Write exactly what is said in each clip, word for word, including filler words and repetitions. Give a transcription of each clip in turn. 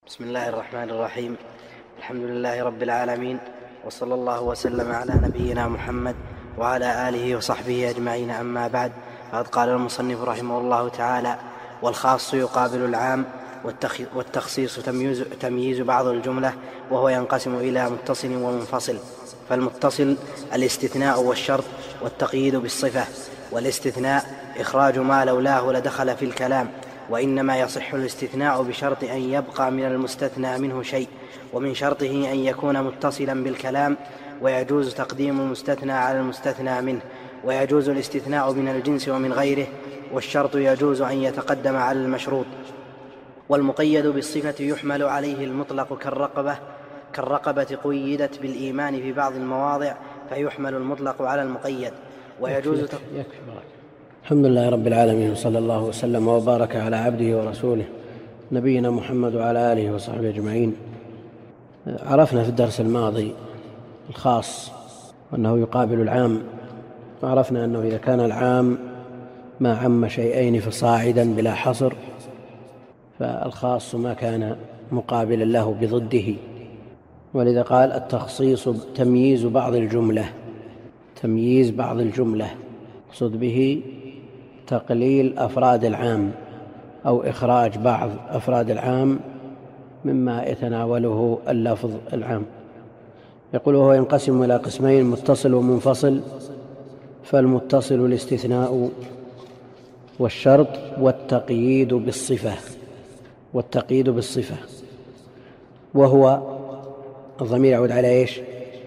بسم الله الرحمن الرحيم. الحمد لله رب العالمين، وصلى الله وسلم على نبينا محمد وعلى آله وصحبه أجمعين. أما بعد، فقد قال المصنف رحمه الله تعالى: والخاص يقابل العام، والتخصيص تمييز, تمييز بعض الجملة، وهو ينقسم إلى متصل ومنفصل. فالمتصل الاستثناء والشرط، والتقييد بالصفة. والاستثناء إخراج ما لولاه لدخل في الكلام، وإنما يصح الاستثناء بشرط أن يبقى من المستثنى منه شيء، ومن شرطه أن يكون متصلا بالكلام، ويجوز تقديم المستثنى على المستثنى منه، ويجوز الاستثناء من الجنس ومن غيره، والشرط يجوز أن يتقدم على المشروط. والمقيد بالصفة يحمل عليه المطلق كالرقبة كالرقبة قيدت بالإيمان في بعض المواضع، فيحمل المطلق على المقيد. ويجوز يكفي يكفي الحمد لله رب العالمين، وصلى الله وسلم وبارك على عبده ورسوله نبينا محمد وعلى آله وصحبه أجمعين. عرفنا في الدرس الماضي الخاص وأنه يقابل العام، وعرفنا أنه إذا كان العام ما عم شيئين فصاعدا بلا حصر، فالخاص ما كان مقابلا له بضده. ولذا قال: التخصيص تمييز بعض الجملة. تمييز بعض الجملة يقصد به تقليل أفراد العام أو إخراج بعض أفراد العام مما يتناوله اللفظ العام. يقول: وهو ينقسم إلى قسمين: متصل ومنفصل. فالمتصل الاستثناء والشرط، والتقييد بالصفة. والتقييد بالصفة وهو الضمير يعود على إيش؟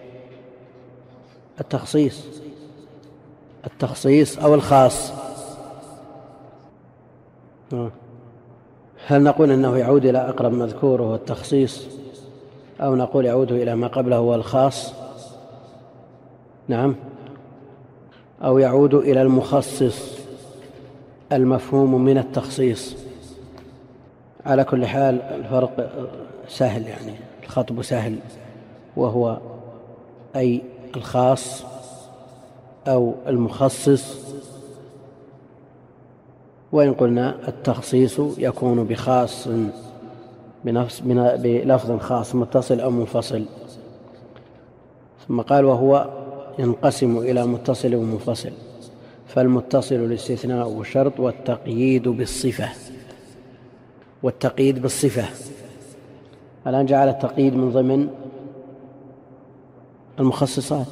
التخصيص التخصيص أو الخاص. هل نقول أنه يعود إلى أقرب مذكور وهو التخصيص، أو نقول يعود إلى ما قبله هو الخاص؟ نعم. أو يعود إلى المخصص المفهوم من التخصيص. على كل حال الفرق سهل، يعني الخطب سهل، وهو أي الخاص أو المخصص. وإن قلنا التخصيص يكون بخاص بنفس بلفظ خاص متصل أو منفصل. ثم قال: وهو ينقسم إلى متصل ومنفصل. فالمتصل الاستثناء والشرط، والتقييد بالصفة. والتقييد بالصفة الآن جعل التقييد من ضمن المخصصات،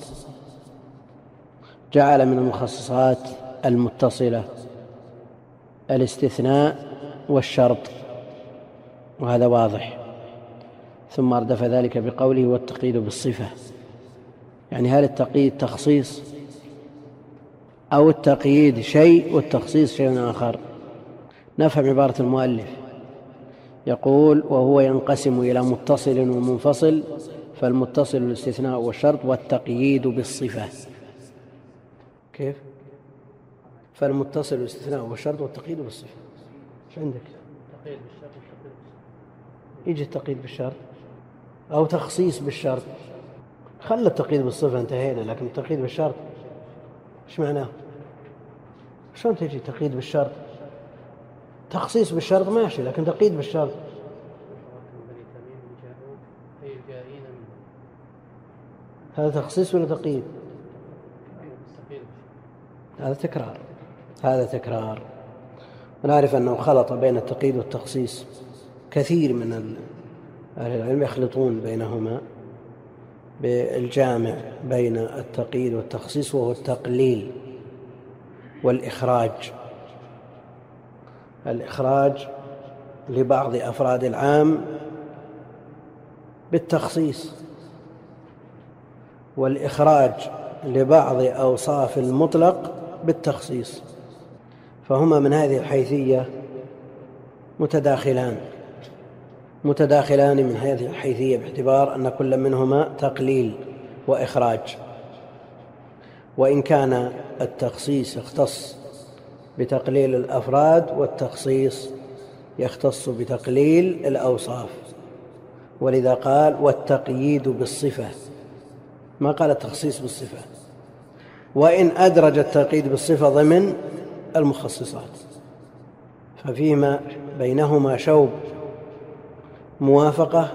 جعل من المخصصات المتصلة الاستثناء والشرط، وهذا واضح. ثم أردف ذلك بقوله: والتقييد بالصفة. يعني هل التقييد تخصيص، أو التقييد شيء والتخصيص شيء آخر؟ نفهم عبارة المؤلف. يقول: وهو ينقسم إلى متصل ومنفصل. فالمتصل الاستثناء والشرط، والتقييد بالصفة. كيف؟ فالمتصل الاستثناء والشرط والتقييد بالصفة. ايش عندك؟ تقييد بالشرط والتقييد بالصفة. يجي التقييد بالشرط أو تخصيص بالشرط. خلى التقييد بالصفة انتهينا، لكن التقييد بالشرط ايش معناه؟ شلون تجي تقييد بالشرط؟ تخصيص بالشرط ماشي، لكن تقييد بالشرط هذا تخصيص ولا تقييد؟ هذا تكرار هذا تكرار ونعرف أنه خلط بين التقييد والتخصيص. كثير من أهل العلم يخلطون بينهما بالجامع بين التقييد والتخصيص، وهو التقليل والإخراج. الإخراج لبعض أفراد العام بالتخصيص، والإخراج لبعض أوصاف المطلق بالتخصيص. فهما من هذه الحيثية متداخلان متداخلان من هذه الحيثية، باعتبار أن كل منهما تقليل وإخراج. وإن كان التخصيص يختص بتقليل الأفراد، والتخصيص يختص بتقليل الأوصاف. ولذا قال: والتقييد بالصفة، ما قال التخصيص بالصفة. وإن أدرج التقييد بالصفة ضمن المخصصات، ففيما بينهما شوب موافقة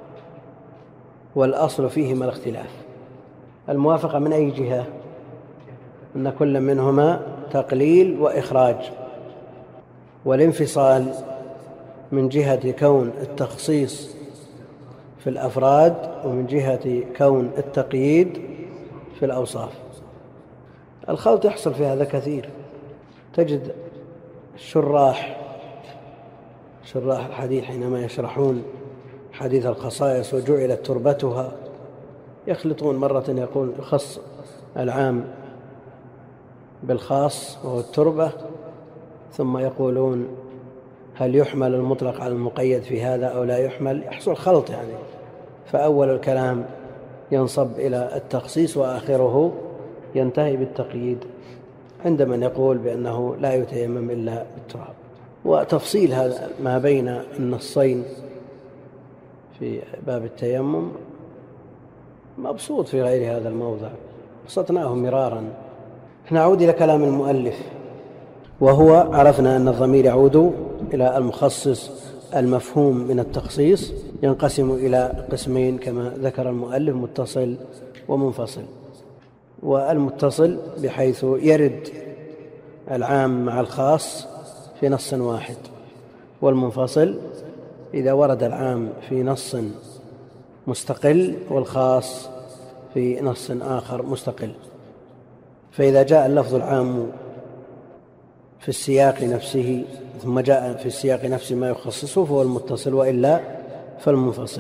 والأصل فيهما الاختلاف. الموافقة من أي جهة؟ أن كل منهما تقليل وإخراج، والانفصال من جهة كون التخصيص في الأفراد ومن جهة كون التقييد في الأوصاف. الخلط يحصل في هذا كثير. تجد الشراح شراح الحديث حينما يشرحون حديث الخصائص وجعلت تربتها يخلطون، مرة يقول يخص العام بالخاص وهو التربة، ثم يقولون هل يحمل المطلق على المقيد في هذا أو لا يحمل. يحصل خلط يعني، فأول الكلام ينصب إلى التخصيص وآخره ينتهي بالتقييد، عند من يقول بأنه لا يتيمم إلا بالتراب. وتفصيل هذا ما بين النصين في باب التيمم مبسوط في غير هذا الموضع، بسطناه مرارا. نعود إلى كلام المؤلف، وهو عرفنا أن الضمير يعود إلى المخصص المفهوم من التخصيص، ينقسم إلى قسمين كما ذكر المؤلف: متصل ومنفصل. والمتصل بحيث يرد العام مع الخاص في نص واحد، والمنفصل إذا ورد العام في نص مستقل والخاص في نص آخر مستقل. فإذا جاء اللفظ العام في السياق نفسه ثم جاء في السياق نفسه ما يخصصه فهو المتصل، وإلا فالمنفصل.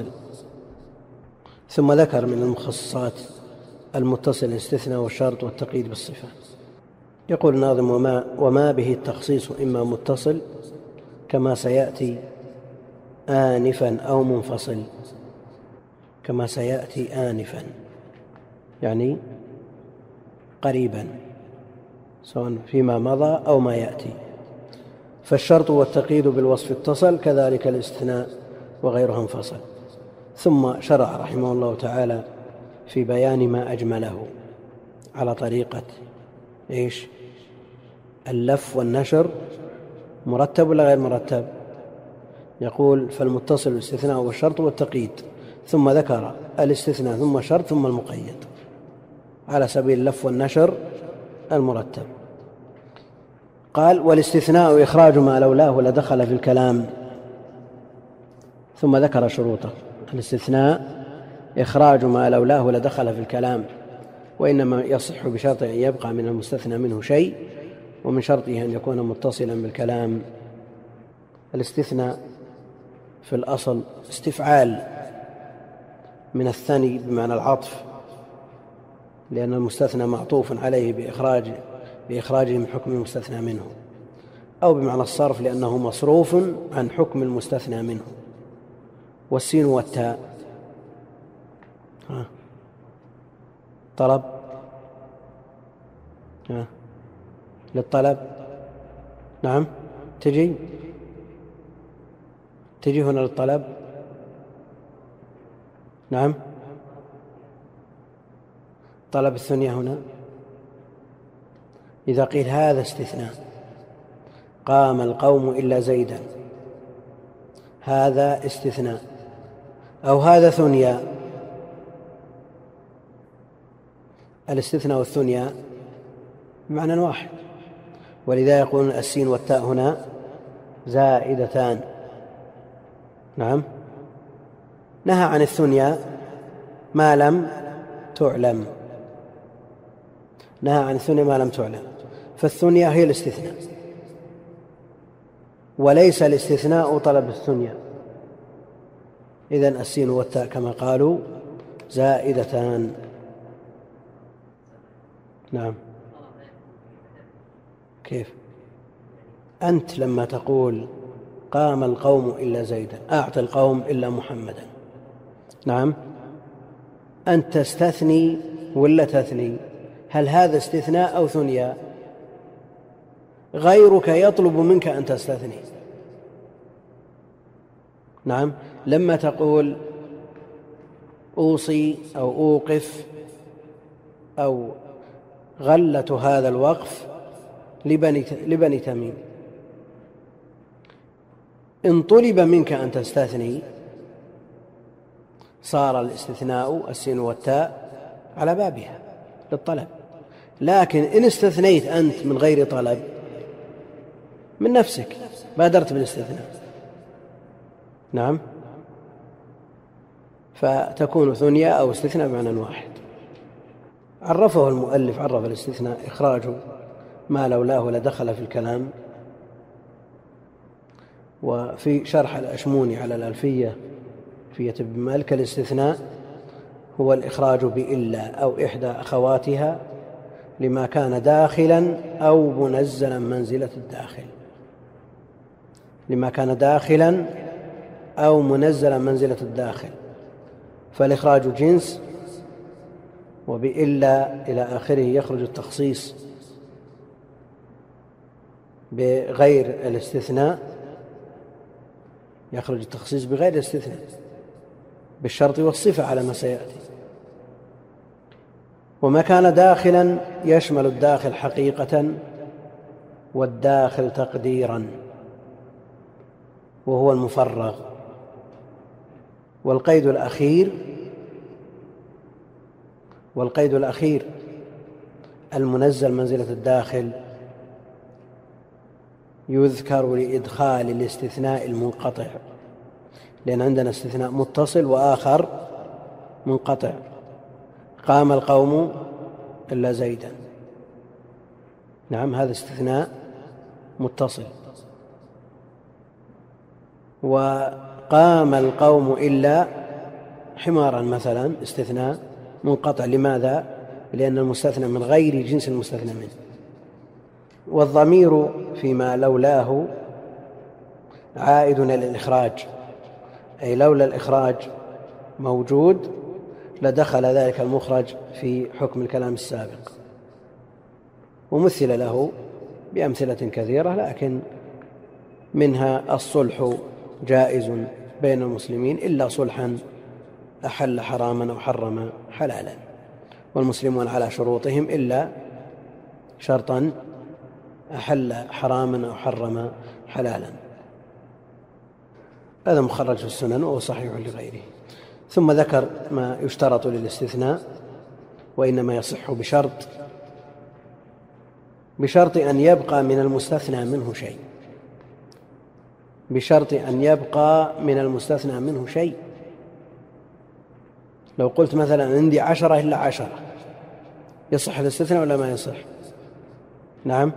ثم ذكر من المخصصات المتصل الاستثناء والشرط والتقييد بالصفة. يقول الناظم: وما, وما به التخصيص إما متصل كما سيأتي آنفا أو منفصل. كما سيأتي آنفا يعني قريبا، سواء فيما مضى أو ما يأتي. فالشرط والتقييد بالوصف اتصل، كذلك الاستثناء وغيرها انفصل. ثم شرع رحمه الله تعالى في بيان ما أجمله على طريقة إيش؟ اللف والنشر، مرتب ولا غير مرتب؟ يقول: فالمتصل الاستثناء والشرط والتقييد، ثم ذكر الاستثناء ثم الشرط ثم المقيد على سبيل اللف والنشر المرتب. قال: والاستثناء إخراج ما لولاه لدخل في الكلام. ثم ذكر شروطه. الاستثناء إخراج ما لولاه لدخل في الكلام، وإنما يصح بشرط أن يبقى من المستثنى منه شيء، ومن شرطه أن يكون متصلا بالكلام. الاستثناء في الأصل استفعال من الثني بمعنى العطف، لأن المستثنى معطوف عليه بإخراج بإخراجه من حكم المستثنى منه، أو بمعنى الصرف لأنه مصروف عن حكم المستثنى منه. والسين والتاء ها. طلب ها. للطلب، نعم، تجي تجي هنا للطلب، نعم. طلب الثنية هنا. إذا قيل هذا استثناء: قام القوم إلا زيدا، هذا استثناء، أو هذا ثنيا. الاستثناء والثنيا بمعنى واحد، ولذا يقولون السين والتاء هنا زائدتان. نعم. نهى عن الثنيا ما لم تعلم، نهى عن الثنيا ما لم تعلم، فالثنيا هي الاستثناء، وليس الاستثناء طلب الثنيا. إذن السين والتاء كما قالوا زائدتان. نعم. كيف؟ أنت لما تقول قام القوم إلا زيدا، أعطي القوم إلا محمدا، نعم، أنت تستثني ولا تثني؟ هل هذا استثناء أو ثنيا؟ غيرك يطلب منك أن تستثني. نعم. لما تقول أوصي أو أوقف أو غلة هذا الوقف لبني, لبني تميم، إن طلب منك أن تستثني صار الاستثناء السين والتاء على بابها للطلب. لكن إن استثنيت أنت من غير طلب من نفسك بادرت بالاستثناء، نعم، فتكون ثنيا أو استثناء بمعنى واحد. عرفه المؤلف، عرف الاستثناء إخراج ما لولاه لدخل في الكلام. وفي شرح الأشموني على الألفية في ابن مالك الاستثناء هو الإخراج بإلا أو إحدى أخواتها لما كان داخلا أو منزلا منزلة الداخل، لما كان داخلا أو منزلا منزلة الداخل. فالإخراج جنس، وبإلا إلى آخره يخرج التخصيص بغير الاستثناء، يخرج التخصيص بغير الاستثناء بالشرط والصفة على ما سيأتي. وما كان داخلا يشمل الداخل حقيقة والداخل تقديرا، وهو المفرغ. والقيد الأخير والقيد الأخير المنزل منزلة الداخل يذكر لإدخال الاستثناء المنقطع، لأن عندنا استثناء متصل وآخر منقطع. قام القوم إلا زيدا، نعم، هذا استثناء متصل. وقام القوم إلا حمارا مثلا استثناء منقطع. لماذا؟ لأن المستثنى من غير جنس المستثنى منه. والضمير فيما لولاه عائد إلى الإخراج، أي لولا الإخراج موجود لدخل ذلك المخرج في حكم الكلام السابق. ومثل له بأمثلة كثيرة، لكن منها الصلح جائز بين المسلمين إلا صلحا أحل حراما أو حرم حلالا، والمسلمون على شروطهم إلا شرطا أحل حراما أو حرم حلالا. هذا مخرج في السنن وهو صحيح لغيره. ثم ذكر ما يشترط للاستثناء، وإنما يصح بشرط بشرط أن يبقى من المستثنى منه شيء بشرط أن يبقى من المستثنى منه شيء. لو قلت مثلا عندي عشرة إلا عشرة، يصح الاستثناء ولا ما يصح؟ نعم.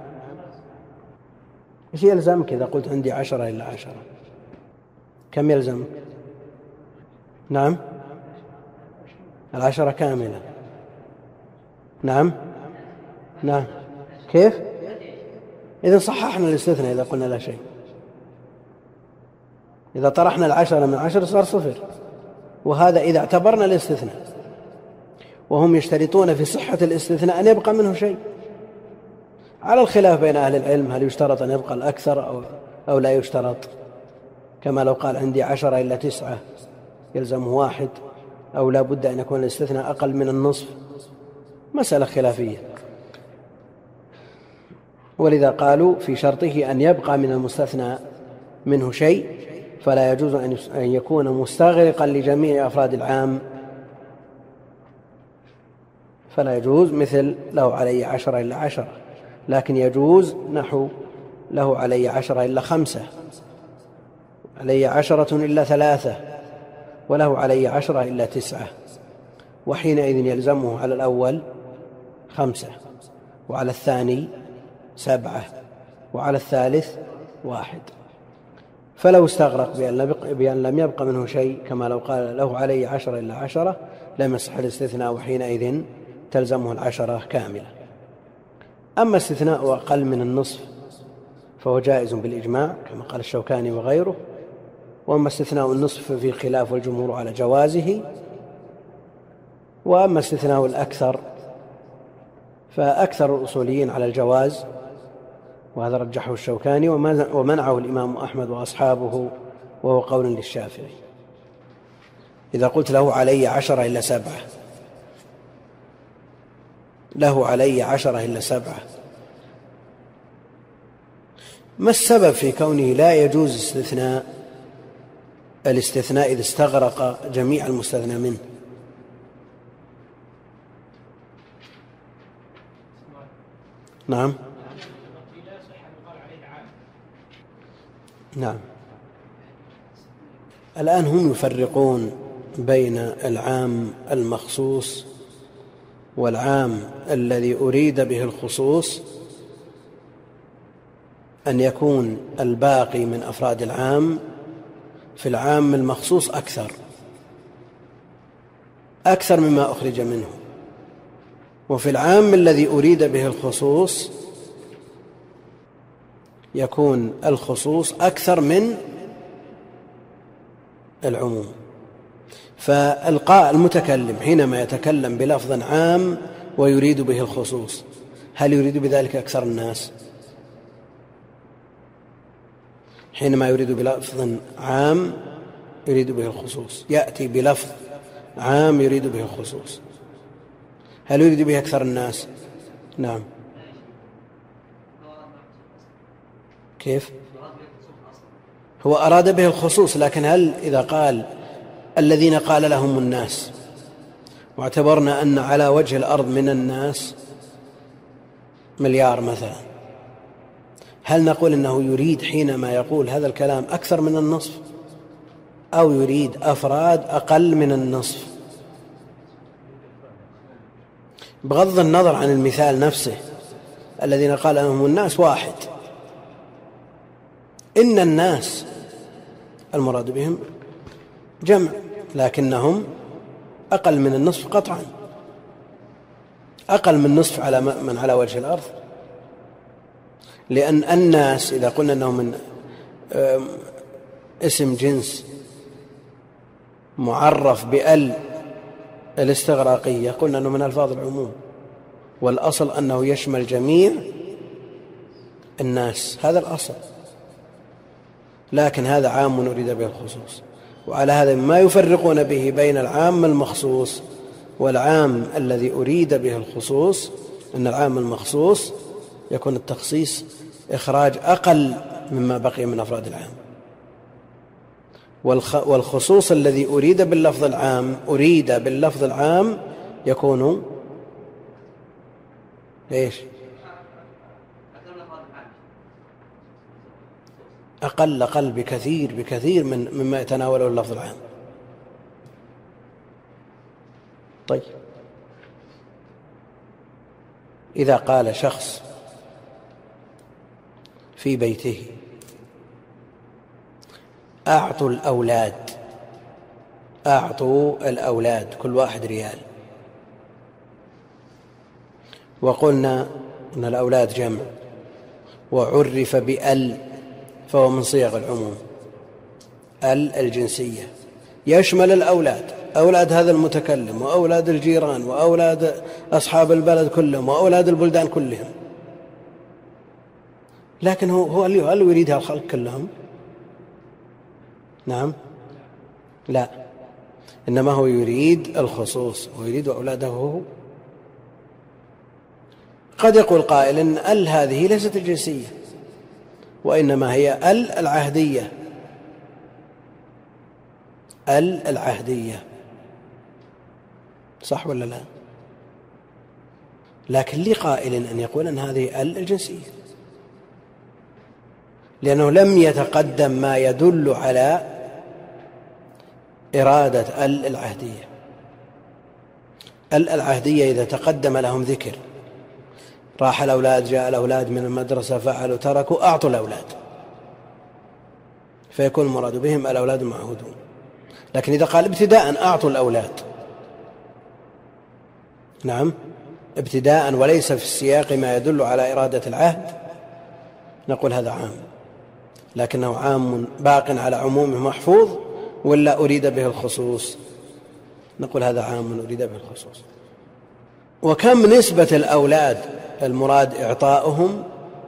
إيش يلزمك إذا قلت عندي عشرة إلا عشرة؟ كم يلزمك؟ نعم، العشرة كاملة. نعم نعم. كيف؟ إذا صححنا الاستثناء إذا قلنا لا شيء. إذا طرحنا العشرة من عشر صار صفر، وهذا إذا اعتبرنا الاستثناء. وهم يشترطون في صحة الاستثناء أن يبقى منه شيء، على الخلاف بين أهل العلم هل يشترط أن يبقى الأكثر أو, أو لا يشترط. كما لو قال عندي عشرة إلا تسعة يلزم واحد، أو لا بد أن يكون الاستثناء أقل من النصف، مسألة خلافية. ولذا قالوا في شرطه أن يبقى من المستثنى منه شيء، فلا يجوز أن يكون مستغرقا لجميع أفراد العام، فلا يجوز مثل له علي عشرة إلا عشرة، لكن يجوز نحو له علي عشرة إلا خمسة، علي عشرة إلا ثلاثة، وله علي عشرة إلا تسعة. وحينئذ يلزمه على الأول خمسة، وعلى الثاني سبعة، وعلى الثالث واحد. فلو استغرق بأن لم يبق منه شيء، كما لو قال له علي عشرة إلا عشرة، لم يصح الاستثناء، وحينئذ تلزمه العشرة كاملة. أما استثناء أقل من النصف فهو جائز بالإجماع كما قال الشوكاني وغيره. وأما استثناء النصف في خلاف والجمهور على جوازه. وأما استثناء الأكثر فأكثر الأصوليين على الجواز، وهذا رجحه الشوكاني ومنعه الإمام أحمد وأصحابه، وهو قول للشافعي. إذا قلت له علي عشرة إلا سبعة، له علي عشرة إلا سبعة، ما السبب في كونه لا يجوز استثناء الاستثناء إذا استغرق جميع المستثنى منه. نعم نعم. الآن هم يفرقون بين العام المخصوص والعام الذي أريد به الخصوص، أن يكون الباقي من أفراد العام في العام المخصوص أكثر أكثر مما أخرج منه، وفي العام الذي أريد به الخصوص يكون الخصوص أكثر من العموم. فالقاء المتكلم حينما يتكلم بلفظ عام ويريد به الخصوص، هل يريد بذلك أكثر الناس؟ حينما يريد بلفظ عام يريد به الخصوص، يأتي بلفظ عام يريد به الخصوص، هل يريد به أكثر الناس؟ نعم. كيف؟ هو أراد به الخصوص، لكن هل إذا قال الذين قال لهم الناس واعتبرنا أن على وجه الأرض من الناس مليار مثلا، هل نقول إنه يريد حينما يقول هذا الكلام أكثر من النصف، أو يريد أفراد أقل من النصف؟ بغض النظر عن المثال نفسه، الذين قال لهم الناس واحد، إن الناس المراد بهم جمع، لكنهم أقل من النصف قطعا، أقل من نصف على من على وجه الأرض، لأن الناس إذا قلنا أنهم من اسم جنس معرف بأل الاستغراقية قلنا أنه من ألفاظ العموم، والأصل أنه يشمل جميع الناس، هذا الأصل، لكن هذا عام أريد به الخصوص. وعلى هذا ما يفرقون به بين العام المخصوص والعام الذي أريد به الخصوص، أن العام المخصوص يكون التخصيص إخراج أقل مما بقي من أفراد العام، والخصوص الذي أريد باللفظ العام أريد باللفظ العام يكون إيش؟ أقل أقل بكثير بكثير من مما يتناوله اللفظ العام. طيب، إذا قال شخص في بيته أعطوا الأولاد أعطوا الأولاد كل واحد ريال، وقلنا أن الأولاد جمع وعرف بأل فهو من صيغ العموم، ال الجنسية يشمل الأولاد، أولاد هذا المتكلم وأولاد الجيران وأولاد أصحاب البلد كلهم وأولاد البلدان كلهم، لكن هو هو هل يريد الخلق كلهم؟ نعم، لا، إنما هو يريد الخصوص ويريد أولاده هو. قد يقول قائل إن ال هذه ليست الجنسية، وإنما هي ال العهدية، ال العهدية، صح ولا لا؟ لكن لقائل أن يقول أن هذه ال الجنسية، لأنه لم يتقدم ما يدل على إرادة ال العهدية. ال العهدية إذا تقدم لهم ذكر، راح الأولاد جاء الأولاد من المدرسة فعلوا تركوا أعطوا الأولاد، فيكون المراد بهم الأولاد المعهودون. لكن إذا قال ابتداء أعطوا الأولاد، نعم ابتداء وليس في السياق ما يدل على إرادة العهد، نقول هذا عام، لكنه عام باق على عمومه محفوظ، ولا أريد به الخصوص؟ نقول هذا عام أريد به الخصوص. وكم نسبة الأولاد المراد إعطاؤهم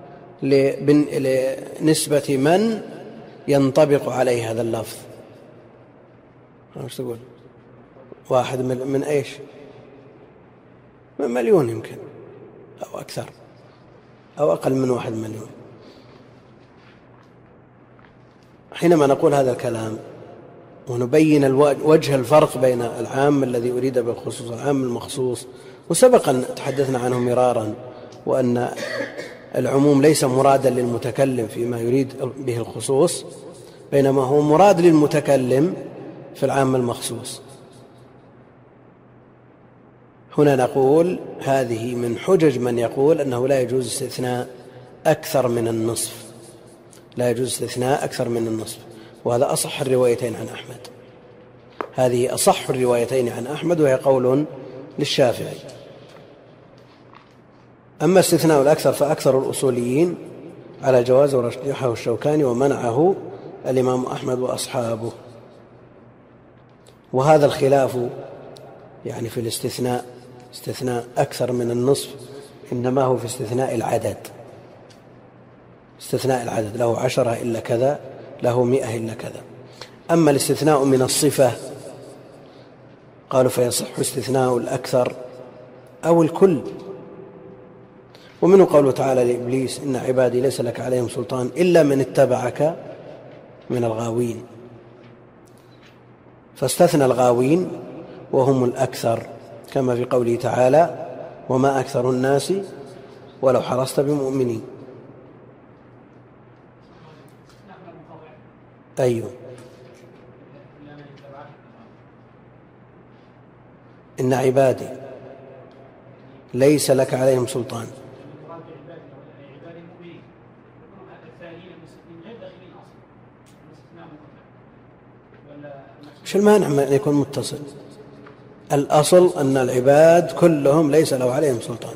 لنسبة من ينطبق عليه هذا اللفظ؟ ايش تقول؟ واحد من, من ايش؟ من مليون يمكن، أو أكثر، أو أقل من واحد مليون. حينما نقول هذا الكلام ونبين وجه الفرق بين العام الذي أريد بالخصوص والعام المخصوص. وسبق أن تحدثنا عنه مرارا، وأن العموم ليس مرادا للمتكلم فيما يريد به الخصوص، بينما هو مراد للمتكلم في العام المخصوص. هنا نقول هذه من حجج من يقول أنه لا يجوز استثناء أكثر من النصف، لا يجوز استثناء أكثر من النصف، وهذا أصح الروايتين عن أحمد. هذه أصح الروايتين عن أحمد، وهي قول للشافعي. أما استثناء الأكثر فأكثر الأصوليين على جواز، ورجحه الشوكاني ومنعه الإمام أحمد وأصحابه. وهذا الخلاف يعني في الاستثناء، استثناء أكثر من النصف، إنما هو في استثناء العدد. استثناء العدد له عشرة إلا كذا، له مئة إلا كذا. أما الاستثناء من الصفة قالوا فيصح استثناء الأكثر أو الكل. ومنه قوله تعالى لإبليس إن عبادي ليس لك عليهم سلطان إلا من اتبعك من الغاوين، فاستثنى الغاوين وهم الأكثر، كما في قوله تعالى وما أكثر الناس ولو حرصت بمؤمنين. أيوه إن عبادي ليس لك عليهم سلطان. شو المانع من أن يكون متصل؟ الأصل أن العباد كلهم ليس له عليهم سلطان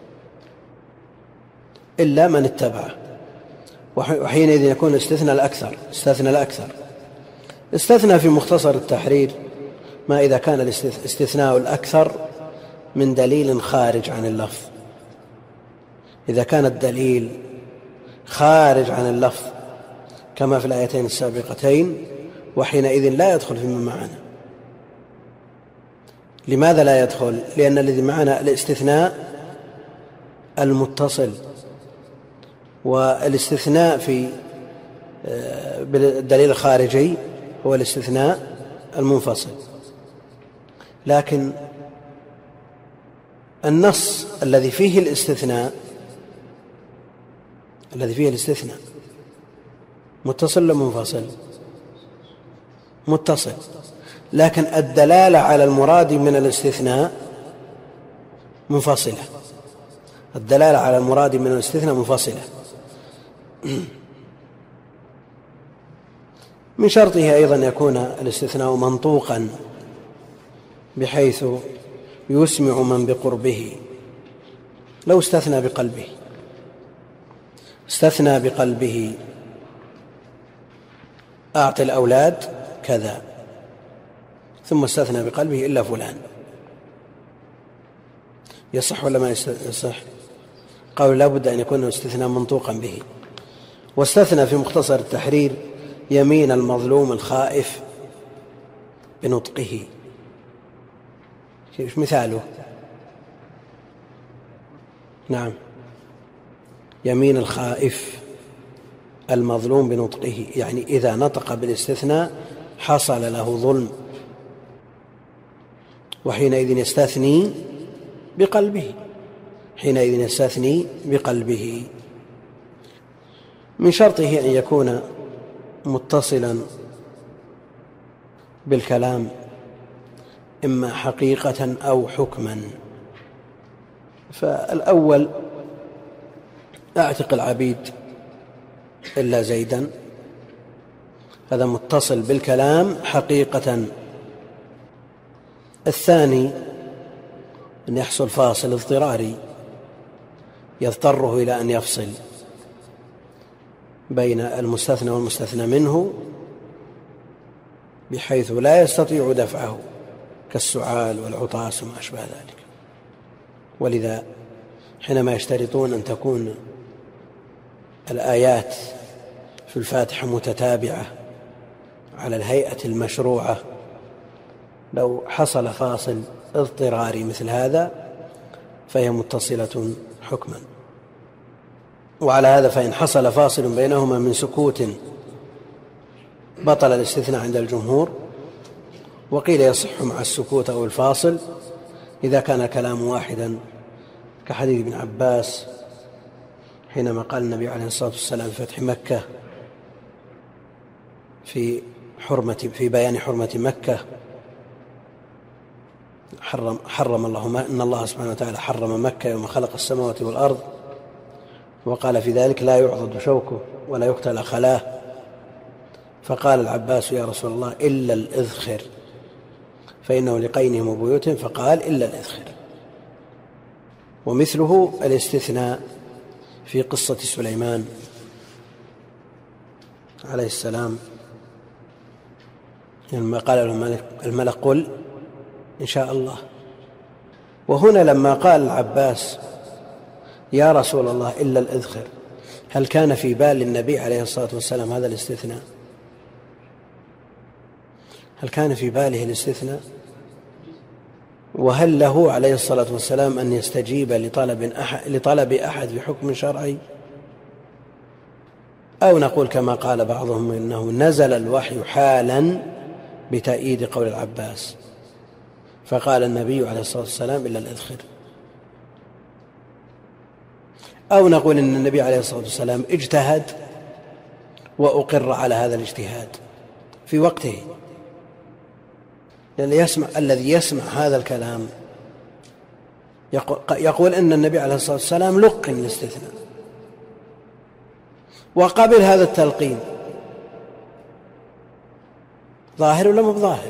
إلا من اتبعه، وحينئذ يكون استثنى الأكثر. استثنى الأكثر استثنى في مختصر التحرير ما إذا كان الاستثناء الأكثر من دليل خارج عن اللفظ. إذا كان الدليل خارج عن اللفظ كما في الآيتين السابقتين، وحينئذ لا يدخل فيما معنا. لماذا لا يدخل؟ لأن الذي معنا الاستثناء المتصل، والاستثناء في بالدليل الخارجي هو الاستثناء المنفصل. لكن النص الذي فيه الاستثناء الذي فيه الاستثناء متصل ولا منفصل؟ متصل، لكن الدلالة على المراد من الاستثناء منفصلة. الدلالة على المراد من الاستثناء منفصلة. من شرطه أيضا يكون الاستثناء منطوقا بحيث يسمع من بقربه. لو استثنى بقلبه استثنى بقلبه أعطي الأولاد كذا، ثم استثنى بقلبه إلا فلان، يصح ولا ما يصح؟ قالوا لا بد أن يكون استثناء منطوقا به. واستثنى في مختصر التحرير يمين المظلوم الخائف بنطقه. ايش مثاله؟ نعم، يمين الخائف المظلوم بنطقه، يعني إذا نطق بالاستثناء حصل له ظلم، وحينئذ يستثني بقلبه حينئذ يستثني بقلبه. من شرطه أن يكون متصلا بالكلام إما حقيقة أو حكما. فالأول أعتق العبيد إلا زيدا، هذا متصل بالكلام حقيقة. الثاني أن يحصل فاصل اضطراري يضطره إلى أن يفصل بين المستثنى والمستثنى منه بحيث لا يستطيع دفعه، كالسعال والعطاس وما أشبه ذلك. ولذا حينما يشترطون أن تكون الآيات في الفاتحة متتابعة على الهيئة المشروعة، لو حصل فاصل اضطراري مثل هذا فهي متصلة حكما. وعلى هذا فإن حصل فاصل بينهما من سكوت بطل الاستثناء عند الجمهور، وقيل يصح مع السكوت أو الفاصل إذا كان الكلام واحدا، كحديث ابن عباس حينما قال النبي عليه الصلاة والسلام في فتح مكة في حرمة في بيان حرمة مكة: حرم, حرم الله ما إن الله سبحانه وتعالى حرم مكة يوم خلق السماوات والأرض، وقال في ذلك: لا يعضد شوكه ولا يقتل خلاه. فقال العباس: يا رسول الله إلا الإذخر فإنه لقينهم وبيوتهم، فقال: إلا الإذخر. ومثله الاستثناء في قصة سليمان عليه السلام لما قال له الملك: قل إن شاء الله. وهنا لما قال العباس: يا رسول الله إلا الإذخر، هل كان في بال النبي عليه الصلاة والسلام هذا الاستثناء؟ هل كان في باله الاستثناء؟ وهل له عليه الصلاة والسلام أن يستجيب لطلب أحد, لطلب أحد بحكم شرعي؟ أو نقول كما قال بعضهم إنه نزل الوحي حالا بتأييد قول العباس، فقال النبي عليه الصلاة والسلام: إلا الإذخر. أو نقول إن النبي عليه الصلاة والسلام اجتهد وأقر على هذا الاجتهاد في وقته، لأن يسمع الذي يسمع هذا الكلام يقول إن النبي عليه الصلاة والسلام لقن الاستثناء وقبل هذا التلقين. ظاهر ولا مو ظاهر؟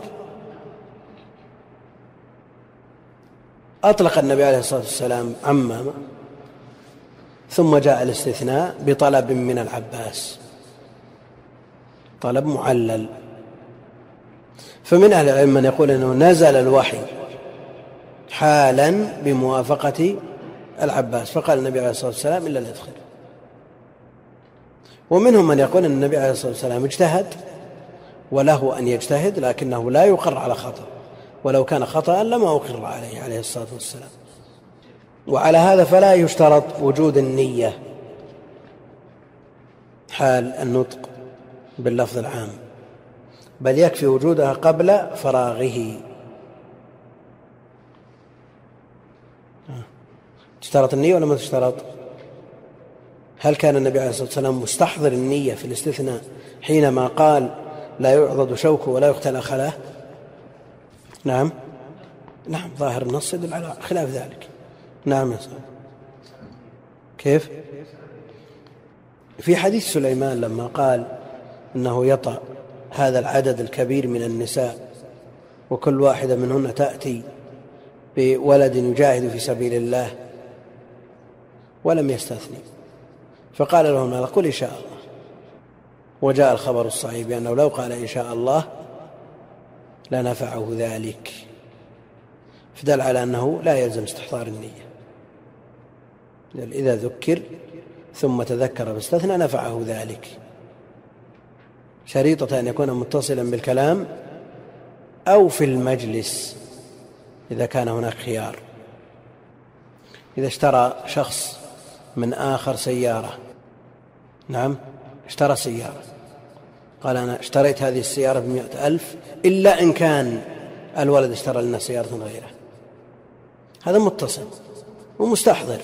أطلق النبي عليه الصلاة والسلام عمامة، ثم جاء الاستثناء بطلب من العباس، طلب معلل. فمن أهل العلم من يقول أنه نزل الوحي حالا بموافقة العباس، فقال النبي عليه الصلاة والسلام: إلا الإذخر. ومنهم من يقول أن النبي عليه الصلاة والسلام اجتهد وله أن يجتهد، لكنه لا يقر على خطأ، ولو كان خطأ لما أقر عليه عليه الصلاة والسلام. وعلى هذا فلا يشترط وجود النية حال النطق باللفظ العام، بل يكفي وجودها قبل فراغه. تشترط النية ولا ما تشترط؟ هل كان النبي عليه الصلاة والسلام مستحضر النية في الاستثناء حينما قال: لا يعضد شوكه ولا يقتل خلاه؟ نعم نعم، ظاهر النص يدل على خلاف ذلك. نعم يا سلام. كيف؟ في حديث سليمان لما قال إنه يطأ هذا العدد الكبير من النساء وكل واحدة منهن تأتي بولد يجاهد في سبيل الله، ولم يستثني، فقال لهم: قل إن شاء الله. وجاء الخبر الصحيح بأنه لو قال إن شاء الله لنفعه ذلك، فدل على أنه لا يلزم استحضار النية، إذا ذكر ثم تذكر فاستثنى نفعه ذلك، شريطة أن يكون متصلا بالكلام أو في المجلس إذا كان هناك خيار. إذا اشترى شخص من آخر سيارة، نعم اشترى سيارة، قال: أنا اشتريت هذه السيارة بمئة ألف إلا إن كان الولد اشترى لنا سيارة غيره، هذا متصل ومستحضر،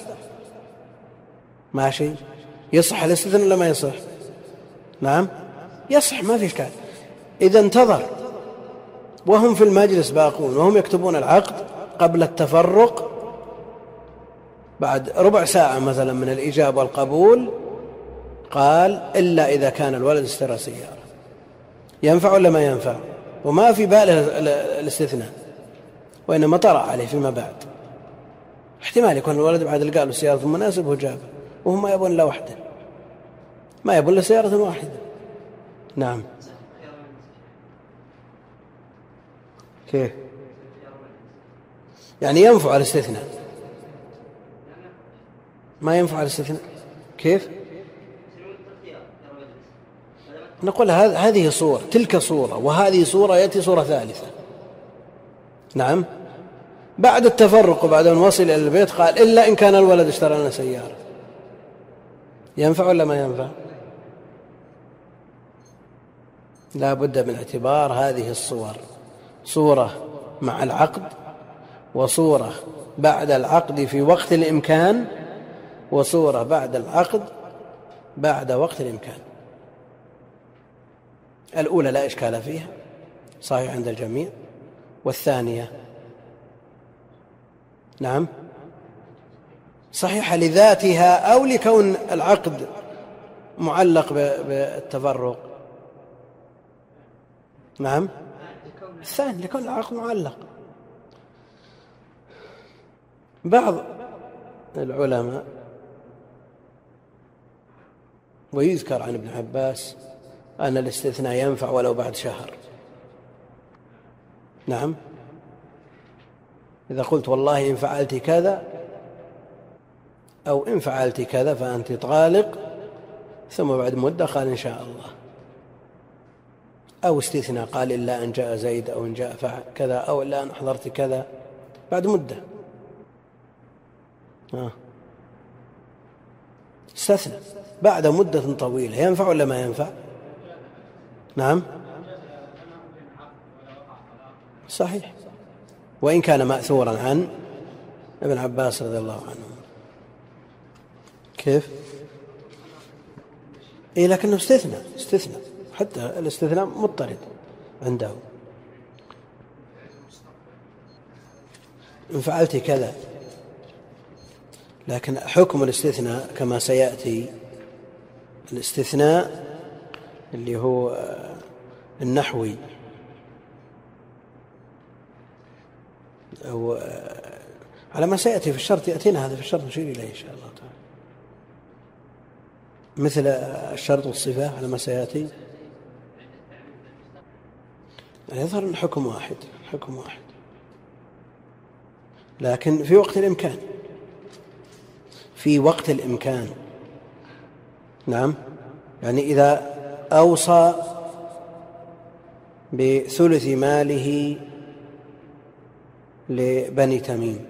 ماشي، يصح الاستثناء ولا ما يصح؟ نعم يصح، ما في إشكال. إذا انتظر وهم في المجلس باقون وهم يكتبون العقد قبل التفرق، بعد ربع ساعة مثلا من الإجابة والقبول قال: إلا إذا كان الولد اشترى سيارة. ينفع ولا ما ينفع؟ وما في باله الاستثناء، وإنما طرأ عليه فيما بعد. احتمال يكون الولد بعد اللي قالوا سيارة مناسب وجابه، وهم ما يبون إلا واحدة، ما يبون إلا سيارة واحدة. نعم كيف؟ يعني ينفع الاستثناء، ما ينفع الاستثناء كيف؟ نقول هذه صورة، تلك صورة، وهذه صورة، يأتي صورة ثالثة. نعم بعد التفرق وبعد أن وصل إلى البيت قال: إلا إن كان الولد اشترى لنا سيارة. ينفع ولا ما ينفع؟ لا بد من اعتبار هذه الصور صورة مع العقد، وصورة بعد العقد في وقت الإمكان، وصورة بعد العقد بعد وقت الإمكان. الأولى لا إشكال فيها، صحيح عند الجميع. والثانية نعم صحيحة لذاتها أو لكون العقد معلق بالتفرق. نعم الثاني لكون العقد معلق. بعض العلماء ويذكر عن ابن عباس أن الاستثناء ينفع ولو بعد شهر. نعم إذا قلت والله إن فعلت كذا أو إن فعلت كذا فأنت طالق، ثم بعد مدة قال إن شاء الله، أو استثناء قال إلا أن جاء زيد أو إن جاء كذا أو إلا أن حضرت كذا بعد مدة. آه. استثنى بعد مدة طويلة، ينفع ولا ما ينفع؟ نعم صحيح، وإن كان مأثورا عن ابن عباس رضي الله عنه. كيف؟ إيه لكنه استثنى استثنى حتى الاستثناء مضطرد عنده. إن فعلت كذا، لكن حكم الاستثناء كما سيأتي، الاستثناء اللي هو النحوي أو على ما سيأتي في الشرط، يأتينا هذا في الشرط نشير إليه إن شاء الله تعالى، مثل الشرط والصفة على ما سيأتي. يظهر أن حكم واحد حكم واحد لكن في وقت الإمكان في وقت الإمكان. نعم يعني إذا أوصى بثلث ماله لبني تميم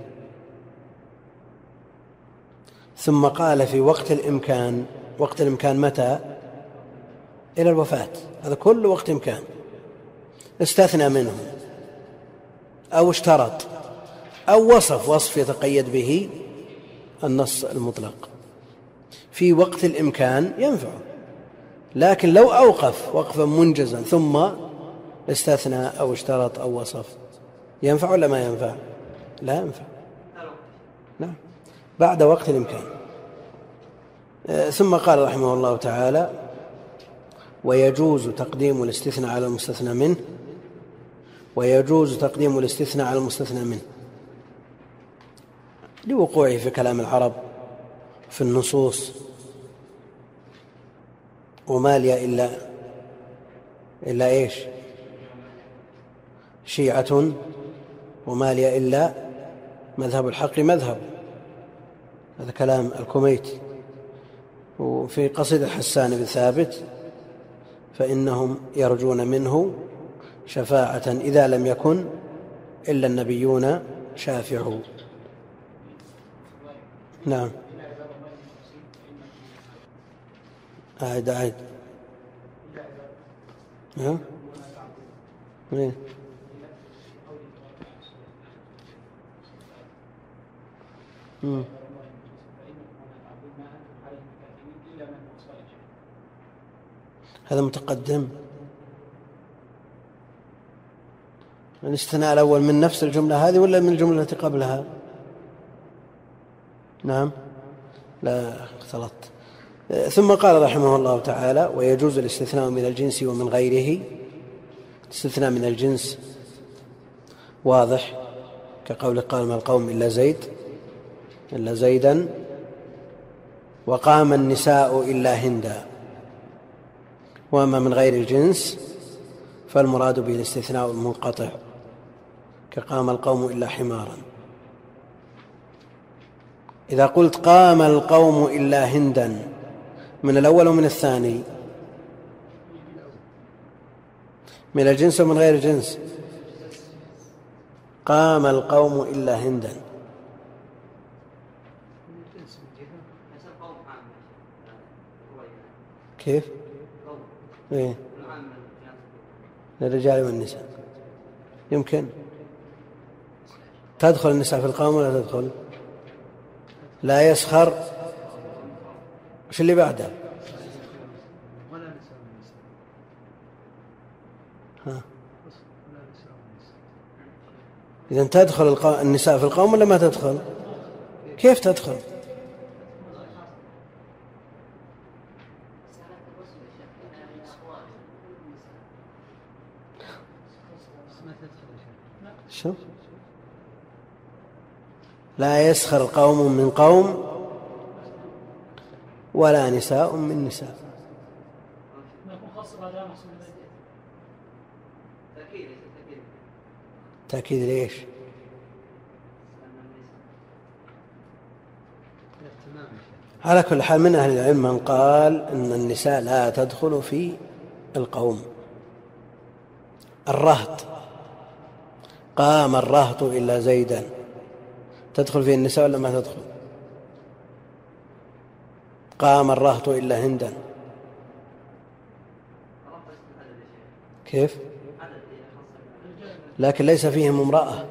ثم قال في وقت الإمكان، وقت الإمكان متى؟ إلى الوفاة، هذا كل وقت إمكان، استثنى منه أو اشترط أو وصف وصف يتقيد به النص المطلق في وقت الإمكان ينفع. لكن لو أوقف وقفا منجزا ثم استثنى أو اشترط أو وصف، ينفع ولا ما ينفع؟ لا ينفع. نعم بعد وقت الإمكان. ثم قال رحمه الله تعالى: ويجوز تقديم الاستثناء على المستثنى منه، ويجوز تقديم الاستثناء على المستثنى منه لوقوعه في كلام العرب في النصوص، وما لي إلا إلا إيش شيعة وما لي إلا مذهب الحق مذهب، هذا كلام الكميت. وفي قصيدة حسان بن ثابت: فإنهم يرجون منه شفاعة إذا لم يكن إلا النبيون شافعوا. نعم أعد أعد ها مين مم. هذا متقدم. الاستثناء الأول من نفس الجملة هذه ولا من الجملة التي قبلها؟ نعم لا اختلط. ثم قال رحمه الله تعالى: ويجوز الاستثناء من الجنس ومن غيره. الاستثناء من الجنس واضح كقول قام القوم إلا زيد إلا زيدا، وقام النساء إلا هندا. وأما من غير الجنس فالمراد به الاستثناء المنقطع كقام القوم إلا حمارا. إذا قلت قام القوم إلا هندا، من الأول ومن الثاني؟ من الجنس ومن غير الجنس؟ قام القوم إلا هندا. كيف؟ إيه؟ للرجال والنساء. يمكن تدخل النساء في القوم ولا تدخل؟ لا يسخر، وش اللي بعده؟ ها. إذن تدخل النساء في القوم ولا ما تدخل؟ كيف تدخل؟ شوف، لا يسخر قوم من قوم ولا نساء من نساء. تأكيد ليش؟ على كل حال من أهل العلم من قال إن النساء لا تدخل في القوم. الرهط، قام الرهط إلا زيدا، تدخل فيه النساء ولا ما تدخل؟ قام الرهط إلا هندا، كيف؟ لكن ليس فيهم امرأة.